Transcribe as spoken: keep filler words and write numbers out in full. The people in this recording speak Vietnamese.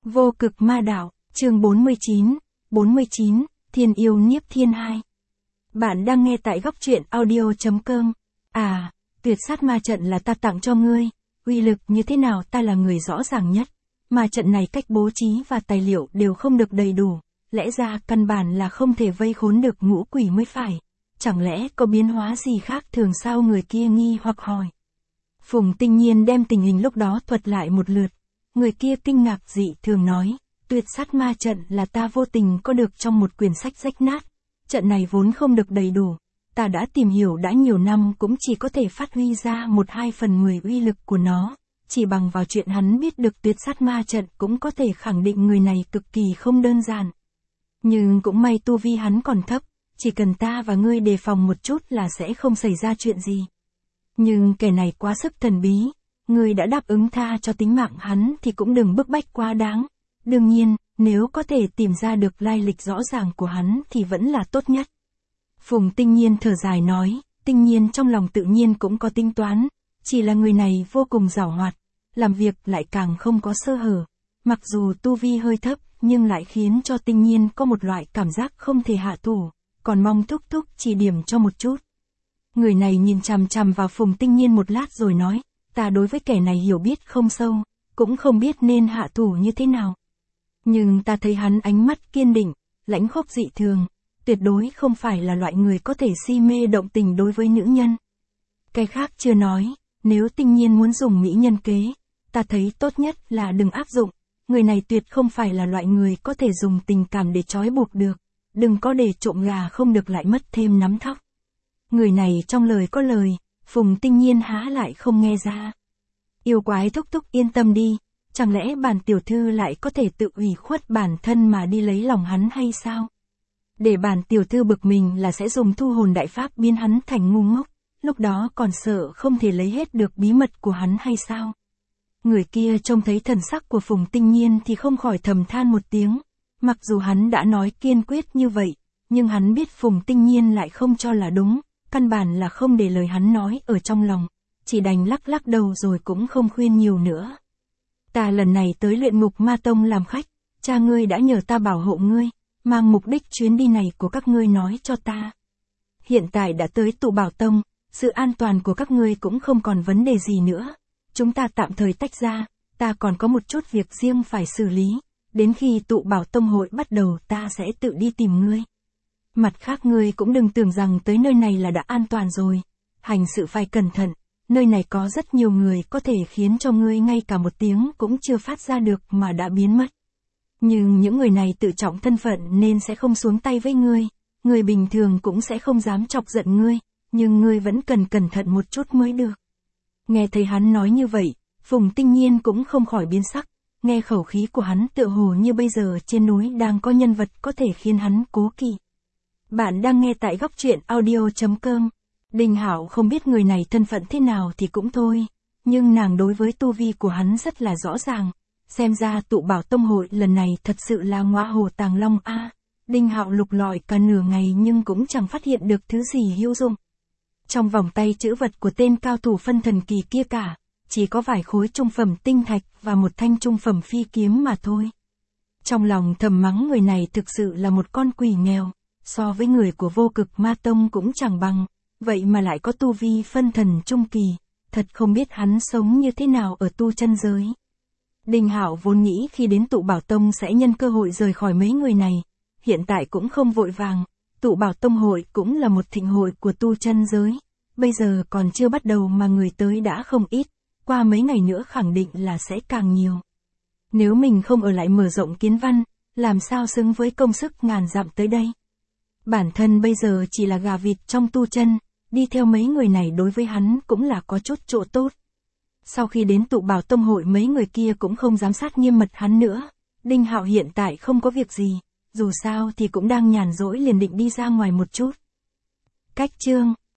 Vô cực ma đạo, chương bốn mươi chín, bốn mươi chín, Thiên yêu Niếp Thiên hai. Bạn đang nghe tại góc truyện audio chấm com. À, tuyệt sát ma trận là ta tặng cho ngươi, uy lực như thế nào ta là người rõ ràng nhất. Ma trận này cách bố trí và tài liệu đều không được đầy đủ, lẽ ra căn bản là không thể vây khốn được ngũ quỷ mới phải. Chẳng lẽ có biến hóa gì khác thường sao, người kia nghi hoặc hỏi. Phùng Tinh Nhiên đem tình hình lúc đó thuật lại một lượt. Người kia kinh ngạc dị thường nói, tuyệt sát ma trận là ta vô tình có được trong một quyển sách rách nát. Trận này vốn không được đầy đủ, ta đã tìm hiểu đã nhiều năm cũng chỉ có thể phát huy ra một hai phần mười uy lực của nó. Chỉ bằng vào chuyện hắn biết được tuyệt sát ma trận cũng có thể khẳng định người này cực kỳ không đơn giản. Nhưng cũng may tu vi hắn còn thấp, chỉ cần ta và ngươi đề phòng một chút là sẽ không xảy ra chuyện gì. Nhưng kẻ này quá sức thần bí, ngươi đã đáp ứng tha cho tính mạng hắn thì cũng đừng bức bách quá đáng. Đương nhiên, nếu có thể tìm ra được lai lịch rõ ràng của hắn thì vẫn là tốt nhất. Phùng Tinh Nhiên thở dài nói, Tinh Nhiên trong lòng tự nhiên cũng có tính toán, chỉ là người này vô cùng giàu hoạt, làm việc lại càng không có sơ hở. Mặc dù tu vi hơi thấp, nhưng lại khiến cho Tinh Nhiên có một loại cảm giác không thể hạ thủ, còn mong thúc thúc chỉ điểm cho một chút. Người này nhìn chằm chằm vào Phùng Tinh Nhiên một lát rồi nói, ta đối với kẻ này hiểu biết không sâu, cũng không biết nên hạ thủ như thế nào. Nhưng ta thấy hắn ánh mắt kiên định, lãnh khốc dị thường, tuyệt đối không phải là loại người có thể si mê động tình đối với nữ nhân. Cái khác chưa nói, nếu Tinh Nhiên muốn dùng mỹ nhân kế, ta thấy tốt nhất là đừng áp dụng, người này tuyệt không phải là loại người có thể dùng tình cảm để trói buộc được, đừng có để trộm gà không được lại mất thêm nắm thóc. Người này trong lời có lời, Phùng Tinh Nhiên há lại không nghe ra. Yêu quái thúc thúc yên tâm đi, chẳng lẽ bản tiểu thư lại có thể tự ủy khuất bản thân mà đi lấy lòng hắn hay sao? Để bản tiểu thư bực mình là sẽ dùng thu hồn đại pháp biến hắn thành ngu ngốc, lúc đó còn sợ không thể lấy hết được bí mật của hắn hay sao? Người kia trông thấy thần sắc của Phùng Tinh Nhiên thì không khỏi thầm than một tiếng, mặc dù hắn đã nói kiên quyết như vậy, nhưng hắn biết Phùng Tinh Nhiên lại không cho là đúng, căn bản là không để lời hắn nói ở trong lòng, chỉ đành lắc lắc đầu rồi cũng không khuyên nhiều nữa. Ta lần này tới Luyện Ngục Ma Tông làm khách, cha ngươi đã nhờ ta bảo hộ ngươi, mang mục đích chuyến đi này của các ngươi nói cho ta. Hiện tại đã tới Tụ Bảo Tông, sự an toàn của các ngươi cũng không còn vấn đề gì nữa. Chúng ta tạm thời tách ra, ta còn có một chút việc riêng phải xử lý, đến khi Tụ Bảo Tông hội bắt đầu ta sẽ tự đi tìm ngươi. Mặt khác ngươi cũng đừng tưởng rằng tới nơi này là đã an toàn rồi, hành sự phải cẩn thận, nơi này có rất nhiều người có thể khiến cho ngươi ngay cả một tiếng cũng chưa phát ra được mà đã biến mất. Nhưng những người này tự trọng thân phận nên sẽ không xuống tay với ngươi, người bình thường cũng sẽ không dám chọc giận ngươi, nhưng ngươi vẫn cần cẩn thận một chút mới được. Nghe thấy hắn nói như vậy, Phùng Tinh Nhiên cũng không khỏi biến sắc, nghe khẩu khí của hắn tựa hồ như bây giờ trên núi đang có nhân vật có thể khiến hắn cố kỵ. Bạn đang nghe tại góc truyện audio chấm com. Đinh Hạo không biết người này thân phận thế nào thì cũng thôi, nhưng nàng đối với tu vi của hắn rất là rõ ràng, xem ra Tụ Bảo Tông hội lần này thật sự là ngọa hổ tàng long a. À, Đinh Hạo lục lọi cả nửa ngày nhưng cũng chẳng phát hiện được thứ gì hữu dụng. Trong vòng tay trữ vật của tên cao thủ phân thần kỳ kia cả, chỉ có vài khối trung phẩm tinh thạch và một thanh trung phẩm phi kiếm mà thôi. Trong lòng thầm mắng người này thực sự là một con quỷ nghèo, so với người của Vô Cực Ma Tông cũng chẳng bằng, vậy mà lại có tu vi phân thần trung kỳ, thật không biết hắn sống như thế nào ở tu chân giới. Đinh Hạo vốn nghĩ khi đến Tụ Bảo Tông sẽ nhân cơ hội rời khỏi mấy người này, hiện tại cũng không vội vàng, Tụ Bảo Tông hội cũng là một thịnh hội của tu chân giới, bây giờ còn chưa bắt đầu mà người tới đã không ít, qua mấy ngày nữa khẳng định là sẽ càng nhiều. Nếu mình không ở lại mở rộng kiến văn, làm sao xứng với công sức ngàn dặm tới đây. Bản thân bây giờ chỉ là gà vịt trong tu chân, đi theo mấy người này đối với hắn cũng là có chút chỗ tốt. Sau khi đến Tụ Bảo Tông hội mấy người kia cũng không giám sát nghiêm mật hắn nữa, Đinh Hạo hiện tại không có việc gì, dù sao thì cũng đang nhàn rỗi liền định đi ra ngoài một chút. Cách chương